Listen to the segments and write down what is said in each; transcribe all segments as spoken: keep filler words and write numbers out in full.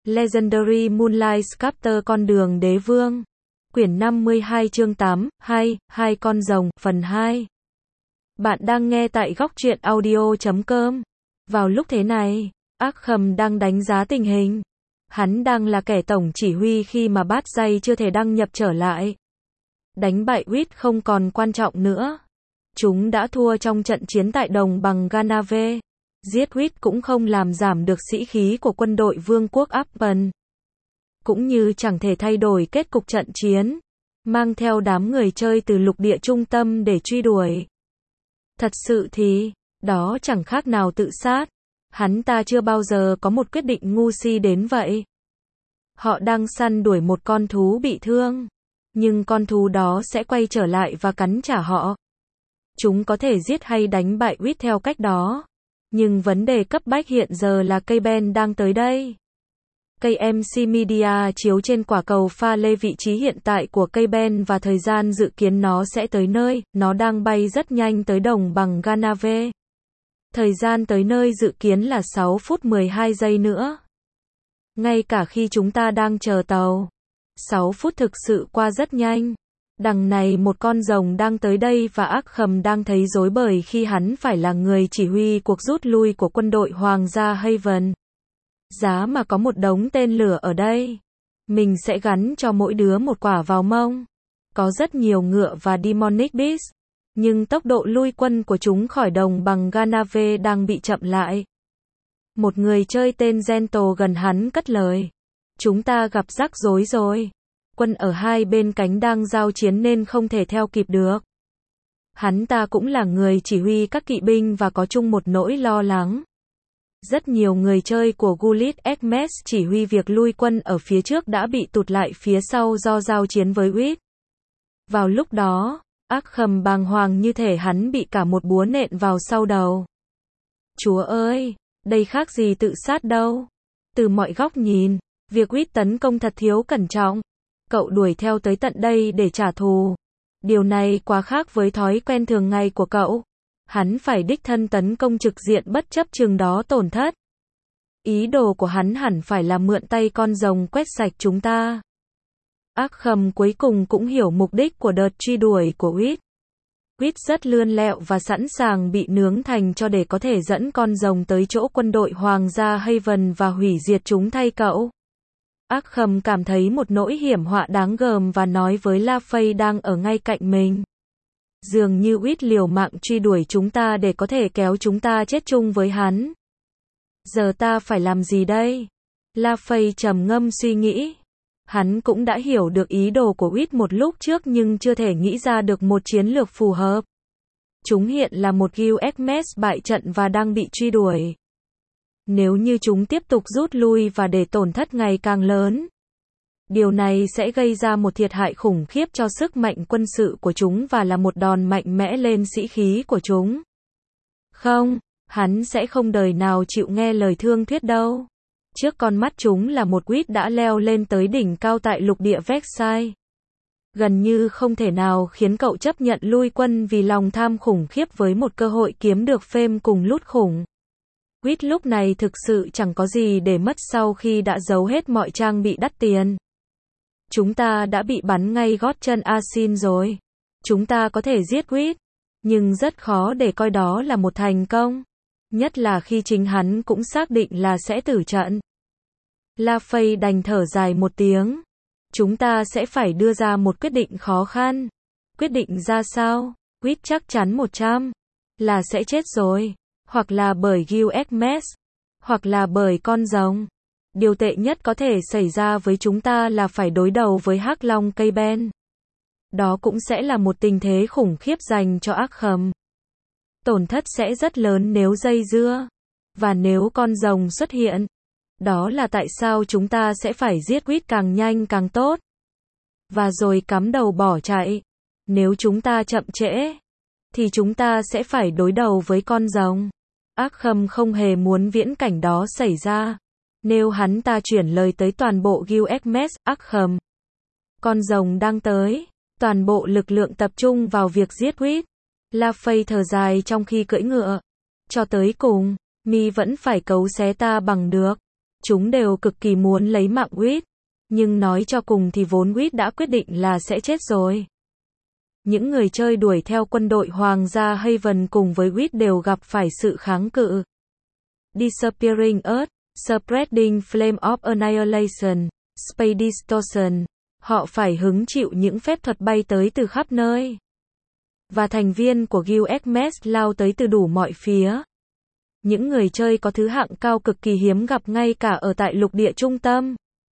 Legendary Moonlight Sculptor Con đường đế vương. Quyển năm mươi hai chương tám, hai, hai con rồng, phần hai. Bạn đang nghe tại góc truyện audio chấm com. Vào lúc thế này, Arkham đang đánh giá tình hình. Hắn đang là kẻ tổng chỉ huy khi mà bát giai chưa thể đăng nhập trở lại. Đánh bại Wit không còn quan trọng nữa. Chúng đã thua trong trận chiến tại đồng bằng Ganave. Giết Wit cũng không làm giảm được sĩ khí của quân đội vương quốc Arpan. Cũng như chẳng thể thay đổi kết cục trận chiến. Mang theo đám người chơi từ lục địa trung tâm để truy đuổi. Thật sự thì, đó chẳng khác nào tự sát. Hắn ta chưa bao giờ có một quyết định ngu si đến vậy. Họ đang săn đuổi một con thú bị thương. Nhưng con thú đó sẽ quay trở lại và cắn trả họ. Chúng có thể giết hay đánh bại Wit theo cách đó. Nhưng vấn đề cấp bách hiện giờ là cây Ben đang tới đây. Cây em xê Media chiếu trên quả cầu pha lê vị trí hiện tại của cây Ben và thời gian dự kiến nó sẽ tới nơi. Nó đang bay rất nhanh tới đồng bằng Ganave. Thời gian tới nơi dự kiến là sáu phút mười hai giây nữa. Ngay cả khi chúng ta đang chờ tàu. sáu phút thực sự qua rất nhanh. Đằng này một con rồng đang tới đây và Arkham đang thấy rối bời khi hắn phải là người chỉ huy cuộc rút lui của quân đội Hoàng gia Haven. Giá mà có một đống tên lửa ở đây. Mình sẽ gắn cho mỗi đứa một quả vào mông. Có rất nhiều ngựa và Demonic Beast. Nhưng tốc độ lui quân của chúng khỏi đồng bằng Ganave đang bị chậm lại. Một người chơi tên Gentle gần hắn cất lời. Chúng ta gặp rắc rối rồi. Quân ở hai bên cánh đang giao chiến nên không thể theo kịp được. Hắn ta cũng là người chỉ huy các kỵ binh và có chung một nỗi lo lắng. Rất nhiều người chơi của Guild Hermes chỉ huy việc lui quân ở phía trước đã bị tụt lại phía sau do giao chiến với Wit. Vào lúc đó, Arkham bàng hoàng như thể hắn bị cả một búa nện vào sau đầu. Chúa ơi, đây khác gì tự sát đâu. Từ mọi góc nhìn, việc Wit tấn công thật thiếu cẩn trọng. Cậu đuổi theo tới tận đây để trả thù. Điều này quá khác với thói quen thường ngày của cậu. Hắn phải đích thân tấn công trực diện bất chấp chừng đó tổn thất. Ý đồ của hắn hẳn phải là mượn tay con rồng quét sạch chúng ta. Arkham cuối cùng cũng hiểu mục đích của đợt truy đuổi của Wit. Wit rất lươn lẹo và sẵn sàng bị nướng thành cho để có thể dẫn con rồng tới chỗ quân đội Hoàng gia Haven và hủy diệt chúng thay cậu. Arkham cảm thấy một nỗi hiểm họa đáng gờm và nói với LaFay đang ở ngay cạnh mình. Dường như Wit liều mạng truy đuổi chúng ta để có thể kéo chúng ta chết chung với hắn. Giờ ta phải làm gì đây? LaFay trầm ngâm suy nghĩ. Hắn cũng đã hiểu được ý đồ của Wit một lúc trước nhưng chưa thể nghĩ ra được một chiến lược phù hợp. Chúng hiện là một Guild Hermes bại trận và đang bị truy đuổi. Nếu như chúng tiếp tục rút lui và để tổn thất ngày càng lớn, điều này sẽ gây ra một thiệt hại khủng khiếp cho sức mạnh quân sự của chúng và là một đòn mạnh mẽ lên sĩ khí của chúng. Không, hắn sẽ không đời nào chịu nghe lời thương thuyết đâu. Trước con mắt chúng là một Wit đã leo lên tới đỉnh cao tại lục địa Versailles. Gần như không thể nào khiến cậu chấp nhận lui quân vì lòng tham khủng khiếp với một cơ hội kiếm được fame cùng lút khủng. Wit lúc này thực sự chẳng có gì để mất sau khi đã giấu hết mọi trang bị đắt tiền. Chúng ta đã bị bắn ngay gót chân Asin rồi. Chúng ta có thể giết Wit, nhưng rất khó để coi đó là một thành công. Nhất là khi chính hắn cũng xác định là sẽ tử trận. LaFay đành thở dài một tiếng. Chúng ta sẽ phải đưa ra một quyết định khó khăn. Quyết định ra sao? Wit chắc chắn một trăm là sẽ chết rồi. Hoặc là bởi Guild Hermes, hoặc là bởi con rồng. Điều tệ nhất có thể xảy ra với chúng ta là phải đối đầu với Hắc Long cây Ben. Đó cũng sẽ là một tình thế khủng khiếp dành cho Arkham. Tổn thất sẽ rất lớn nếu dây dưa. Và nếu con rồng xuất hiện. Đó là tại sao chúng ta sẽ phải giết Wit càng nhanh càng tốt. Và rồi cắm đầu bỏ chạy. Nếu chúng ta chậm trễ, thì chúng ta sẽ phải đối đầu với con rồng. Arkham không hề muốn viễn cảnh đó xảy ra. Nếu hắn ta chuyển lời tới toàn bộ Guild Hermes, Arkham. Con rồng đang tới. Toàn bộ lực lượng tập trung vào việc giết Wit. LaFay thở dài trong khi cưỡi ngựa. Cho tới cùng, mi vẫn phải cấu xé ta bằng được. Chúng đều cực kỳ muốn lấy mạng Reed, nhưng nói cho cùng thì vốn Reed đã quyết định là sẽ chết rồi. Những người chơi đuổi theo quân đội Hoàng gia Haven cùng với Reed đều gặp phải sự kháng cự. Disappearing Earth, Spreading Flame of Annihilation, Space Distortion. Họ phải hứng chịu những phép thuật bay tới từ khắp nơi. Và thành viên của Guild Hermes lao tới từ đủ mọi phía. Những người chơi có thứ hạng cao cực kỳ hiếm gặp ngay cả ở tại lục địa trung tâm.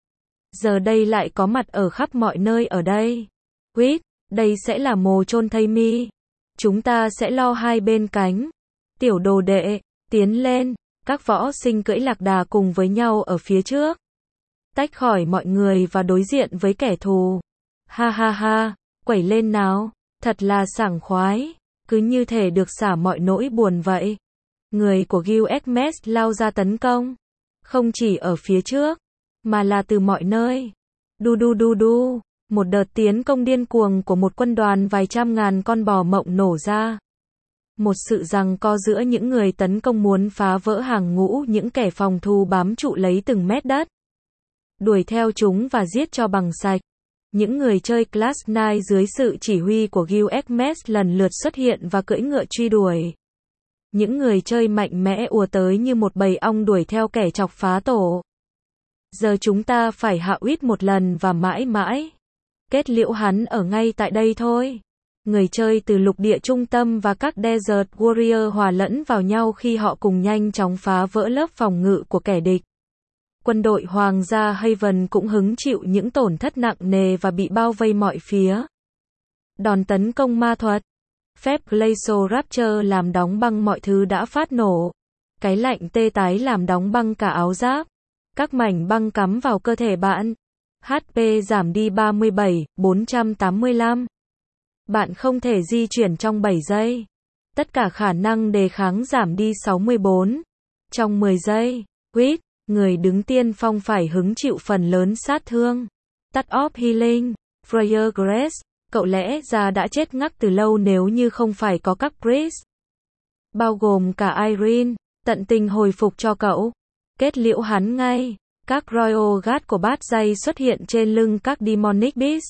Giờ đây lại có mặt ở khắp mọi nơi ở đây. Reed, đây sẽ là mồ chôn thây mi. Chúng ta sẽ lo hai bên cánh. Tiểu đồ đệ, tiến lên. Các võ sinh cưỡi lạc đà cùng với nhau ở phía trước. Tách khỏi mọi người và đối diện với kẻ thù. Ha ha ha, quẩy lên nào. Thật là sảng khoái. Cứ như thể được xả mọi nỗi buồn vậy. Người của Guild Hermes lao ra tấn công. Không chỉ ở phía trước, mà là từ mọi nơi. Đu đu đu đu. Một đợt tiến công điên cuồng của một quân đoàn vài trăm ngàn con bò mộng nổ ra. Một sự giằng co giữa những người tấn công muốn phá vỡ hàng ngũ những kẻ phòng thủ bám trụ lấy từng mét đất. Đuổi theo chúng và giết cho bằng sạch. Những người chơi Class chín dưới sự chỉ huy của Guild Hermes lần lượt xuất hiện và cưỡi ngựa truy đuổi. Những người chơi mạnh mẽ ùa tới như một bầy ong đuổi theo kẻ chọc phá tổ. Giờ chúng ta phải hạ Reed một lần và mãi mãi. Kết liễu hắn ở ngay tại đây thôi. Người chơi từ lục địa trung tâm và các Desert Warrior hòa lẫn vào nhau khi họ cùng nhanh chóng phá vỡ lớp phòng ngự của kẻ địch. Quân đội Hoàng gia Haven cũng hứng chịu những tổn thất nặng nề và bị bao vây mọi phía. Đòn tấn công ma thuật. Phép Glacial Rapture làm đóng băng mọi thứ đã phát nổ. Cái lạnh tê tái làm đóng băng cả áo giáp. Các mảnh băng cắm vào cơ thể bạn. hát pê giảm đi ba mươi bảy nghìn bốn trăm tám mươi lăm. Bạn không thể di chuyển trong bảy giây. Tất cả khả năng đề kháng giảm đi sáu mươi bốn. Trong mười giây. Reed, người đứng tiên phong phải hứng chịu phần lớn sát thương. Tắt off healing. Freya Grace, cậu lẽ ra đã chết ngắc từ lâu nếu như không phải có các priest. Bao gồm cả Irene, tận tình hồi phục cho cậu. Kết liễu hắn ngay. Các Royal Guard của bát dây xuất hiện trên lưng các Demonic Beast.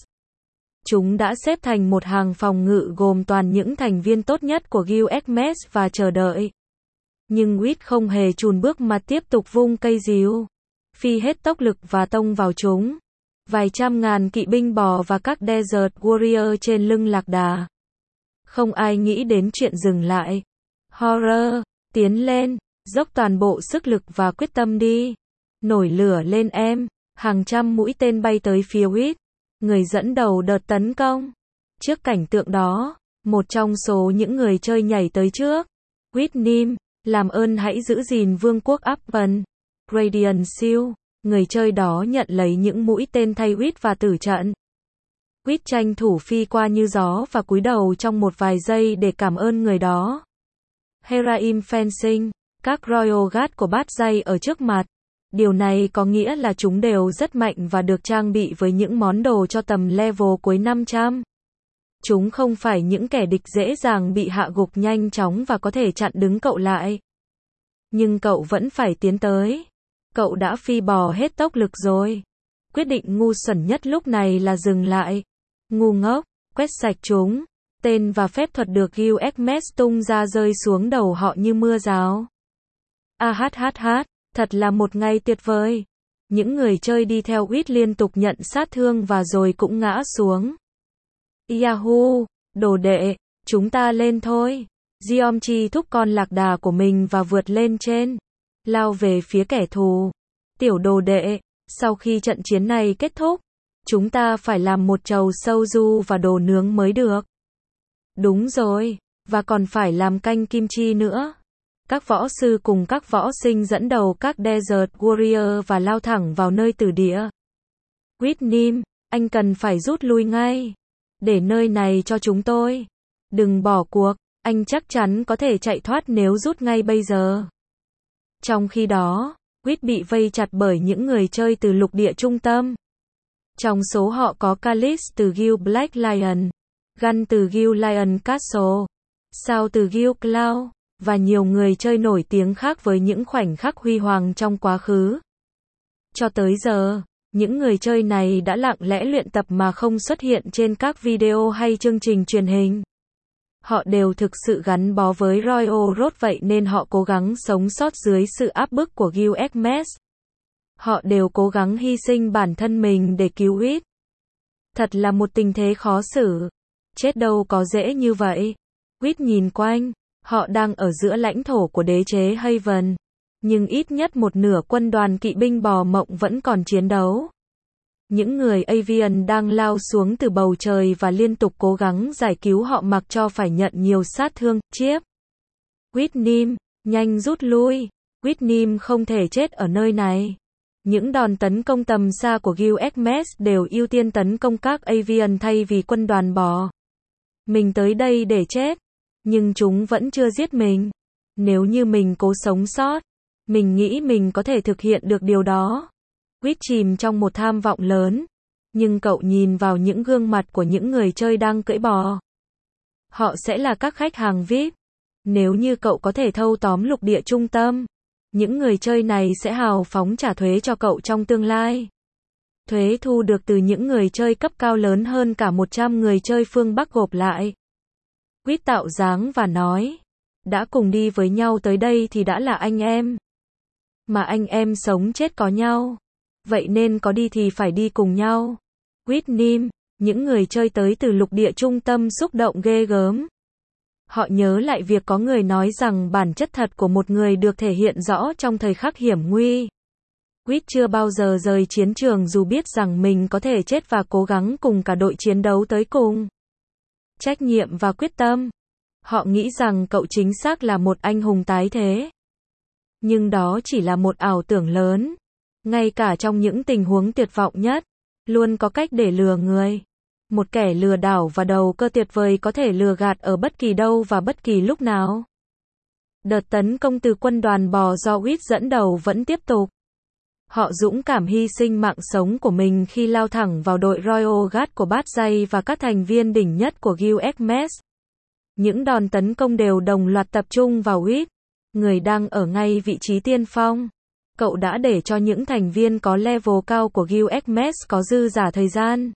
Chúng đã xếp thành một hàng phòng ngự gồm toàn những thành viên tốt nhất của Guild Hermes và chờ đợi. Nhưng Reed không hề chùn bước mà tiếp tục vung cây rìu. Phi hết tốc lực và tông vào chúng. Vài trăm ngàn kỵ binh bò và các Desert Warrior trên lưng lạc đà. Không ai nghĩ đến chuyện dừng lại. Horror, tiến lên, dốc toàn bộ sức lực và quyết tâm đi. Nổi lửa lên em. Hàng trăm mũi tên bay tới phía Reed, người dẫn đầu đợt tấn công. Trước cảnh tượng đó, một trong số những người chơi nhảy tới trước. Reed Nim, làm ơn hãy giữ gìn vương quốc Upton. Radiant Shield, người chơi đó nhận lấy những mũi tên thay Reed và tử trận. Reed tranh thủ phi qua như gió và cúi đầu trong một vài giây để cảm ơn người đó. Heraim Fencing, các Royal Guard của bát dây ở trước mặt. Điều này có nghĩa là chúng đều rất mạnh và được trang bị với những món đồ cho tầm level cuối năm trăm. Chúng không phải những kẻ địch dễ dàng bị hạ gục nhanh chóng và có thể chặn đứng cậu lại. Nhưng cậu vẫn phải tiến tới. Cậu đã phi bò hết tốc lực rồi. Quyết định ngu xuẩn nhất lúc này là dừng lại. Ngu ngốc, quét sạch chúng. Tên và phép thuật được Guild Hermes tung ra rơi xuống đầu họ như mưa rào. A hát hát hát. Thật là một ngày tuyệt vời. Những người chơi đi theo Reed liên tục nhận sát thương và rồi cũng ngã xuống. Yahoo! Đồ đệ, chúng ta lên thôi. Geomchi thúc con lạc đà của mình và vượt lên trên. Lao về phía kẻ thù. Tiểu đồ đệ, sau khi trận chiến này kết thúc, chúng ta phải làm một chầu soju và đồ nướng mới được. Đúng rồi, và còn phải làm canh kim chi nữa. Các võ sư cùng các võ sinh dẫn đầu các Desert Warrior và lao thẳng vào nơi tử địa. Reed Nim, anh cần phải rút lui ngay. Để nơi này cho chúng tôi. Đừng bỏ cuộc, anh chắc chắn có thể chạy thoát nếu rút ngay bây giờ. Trong khi đó, Reed bị vây chặt bởi những người chơi từ lục địa trung tâm. Trong số họ có Calix từ Guild Black Lion, Gun từ Guild Lion Castle, Sao từ Guild Cloud, và nhiều người chơi nổi tiếng khác với những khoảnh khắc huy hoàng trong quá khứ. Cho tới giờ, những người chơi này đã lặng lẽ luyện tập mà không xuất hiện trên các video hay chương trình truyền hình. Họ đều thực sự gắn bó với Royal Road, vậy nên họ cố gắng sống sót dưới sự áp bức của Gilgamesh. Họ đều cố gắng hy sinh bản thân mình để cứu Reed. Thật là một tình thế khó xử. Chết đâu có dễ như vậy. Reed nhìn quanh, họ đang ở giữa lãnh thổ của đế chế Haven. Nhưng ít nhất một nửa quân đoàn kỵ binh bò mộng vẫn còn chiến đấu. Những người Avian đang lao xuống từ bầu trời và liên tục cố gắng giải cứu họ mặc cho phải nhận nhiều sát thương. Chiếp. Whitnim, nhanh rút lui. Whitnim không thể chết ở nơi này. Những đòn tấn công tầm xa của Gilgamesh đều ưu tiên tấn công các Avian thay vì quân đoàn bò. Mình tới đây để chết. Nhưng chúng vẫn chưa giết mình. Nếu như mình cố sống sót, mình nghĩ mình có thể thực hiện được điều đó. Reed chìm trong một tham vọng lớn. Nhưng cậu nhìn vào những gương mặt của những người chơi đang cưỡi bò. Họ sẽ là các khách hàng vi ai pi. Nếu như cậu có thể thâu tóm lục địa trung tâm, những người chơi này sẽ hào phóng trả thuế cho cậu trong tương lai. Thuế thu được từ những người chơi cấp cao lớn hơn cả một trăm người chơi phương Bắc gộp lại. Reed tạo dáng và nói, đã cùng đi với nhau tới đây thì đã là anh em. Mà anh em sống chết có nhau. Vậy nên có đi thì phải đi cùng nhau. Whitnim, những người chơi tới từ lục địa trung tâm xúc động ghê gớm. Họ nhớ lại việc có người nói rằng bản chất thật của một người được thể hiện rõ trong thời khắc hiểm nguy. Reed chưa bao giờ rời chiến trường dù biết rằng mình có thể chết và cố gắng cùng cả đội chiến đấu tới cùng. Trách nhiệm và quyết tâm. Họ nghĩ rằng cậu chính xác là một anh hùng tái thế. Nhưng đó chỉ là một ảo tưởng lớn. Ngay cả trong những tình huống tuyệt vọng nhất, luôn có cách để lừa người. Một kẻ lừa đảo và đầu cơ tuyệt vời có thể lừa gạt ở bất kỳ đâu và bất kỳ lúc nào. Đợt tấn công từ quân đoàn bò do Reed dẫn đầu vẫn tiếp tục. Họ dũng cảm hy sinh mạng sống của mình khi lao thẳng vào đội Royal Guard của Bát Dây và các thành viên đỉnh nhất của Gilgamesh. Những đòn tấn công đều đồng loạt tập trung vào Reed, người đang ở ngay vị trí tiên phong. Cậu đã để cho những thành viên có level cao của Gilgamesh có dư giả thời gian.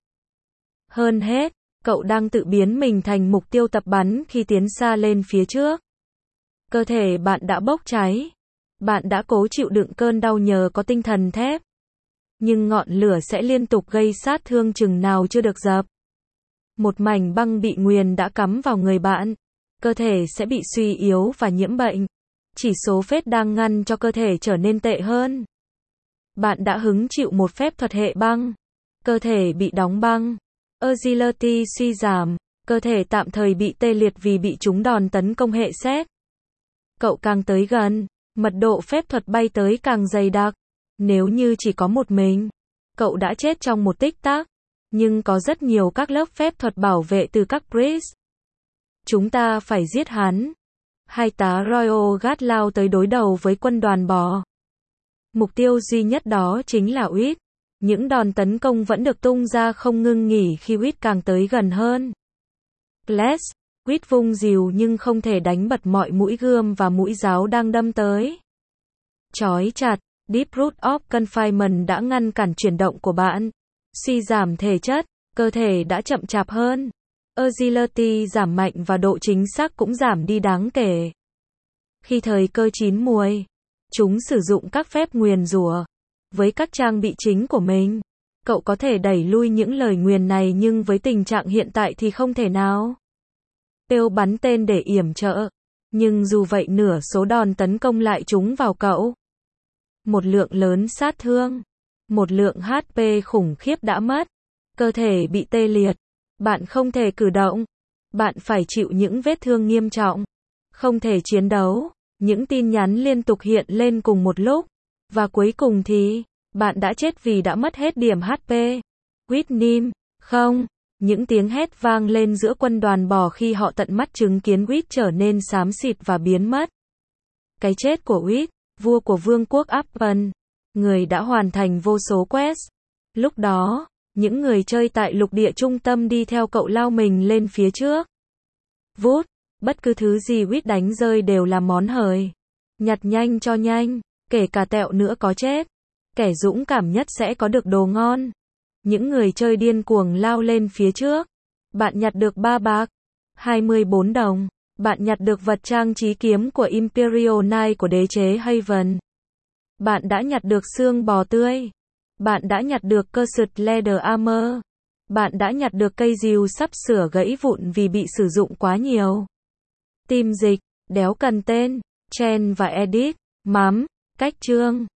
Hơn hết, cậu đang tự biến mình thành mục tiêu tập bắn khi tiến xa lên phía trước. Cơ thể bạn đã bốc cháy. Bạn đã cố chịu đựng cơn đau nhờ có tinh thần thép. Nhưng ngọn lửa sẽ liên tục gây sát thương chừng nào chưa được dập. Một mảnh băng bị nguyền đã cắm vào người bạn. Cơ thể sẽ bị suy yếu và nhiễm bệnh. Chỉ số phết đang ngăn cho cơ thể trở nên tệ hơn. Bạn đã hứng chịu một phép thuật hệ băng. Cơ thể bị đóng băng. Agility suy giảm. Cơ thể tạm thời bị tê liệt vì bị trúng đòn tấn công hệ sét. Cậu càng tới gần, mật độ phép thuật bay tới càng dày đặc. Nếu như chỉ có một mình, cậu đã chết trong một tích tắc. Nhưng có rất nhiều các lớp phép thuật bảo vệ từ các priest. Chúng ta phải giết hắn. Hai tá Royal Guard lao tới đối đầu với quân đoàn bò. Mục tiêu duy nhất đó chính là Reed. Những đòn tấn công vẫn được tung ra không ngưng nghỉ khi Reed càng tới gần hơn. Glass, Reed vung rìu nhưng không thể đánh bật mọi mũi gươm và mũi giáo đang đâm tới. Chói chặt, Deep Root of Confinement đã ngăn cản chuyển động của bạn. Suy giảm thể chất, cơ thể đã chậm chạp hơn. Agility giảm mạnh và độ chính xác cũng giảm đi đáng kể. Khi thời cơ chín muồi, chúng sử dụng các phép nguyền rủa. Với các trang bị chính của mình, cậu có thể đẩy lui những lời nguyền này nhưng với tình trạng hiện tại thì không thể nào. Tiêu bắn tên để yểm trợ. Nhưng dù vậy nửa số đòn tấn công lại trúng vào cậu. Một lượng lớn sát thương. Một lượng hát pê khủng khiếp đã mất. Cơ thể bị tê liệt. Bạn không thể cử động. Bạn phải chịu những vết thương nghiêm trọng. Không thể chiến đấu. Những tin nhắn liên tục hiện lên cùng một lúc. Và cuối cùng thì, bạn đã chết vì đã mất hết điểm hát pê. Whitnim, không. Những tiếng hét vang lên giữa quân đoàn bò khi họ tận mắt chứng kiến Reed trở nên xám xịt và biến mất. Cái chết của Reed, vua của vương quốc Appen, người đã hoàn thành vô số quest. Lúc đó, những người chơi tại lục địa trung tâm đi theo cậu lao mình lên phía trước. Vút, bất cứ thứ gì Reed đánh rơi đều là món hời. Nhặt nhanh cho nhanh, kể cả tẹo nữa có chết. Kẻ dũng cảm nhất sẽ có được đồ ngon. Những người chơi điên cuồng lao lên phía trước. Bạn nhặt được ba bạc. hai mươi bốn đồng. Bạn nhặt được vật trang trí kiếm của Imperial Knight của đế chế Haven. Bạn đã nhặt được xương bò tươi. Bạn đã nhặt được Cursed Leather Armor. Bạn đã nhặt được cây rìu sắp sửa gãy vụn vì bị sử dụng quá nhiều. Tìm dịch, đéo cần tên, Chen và Edit, mắm, cách chương.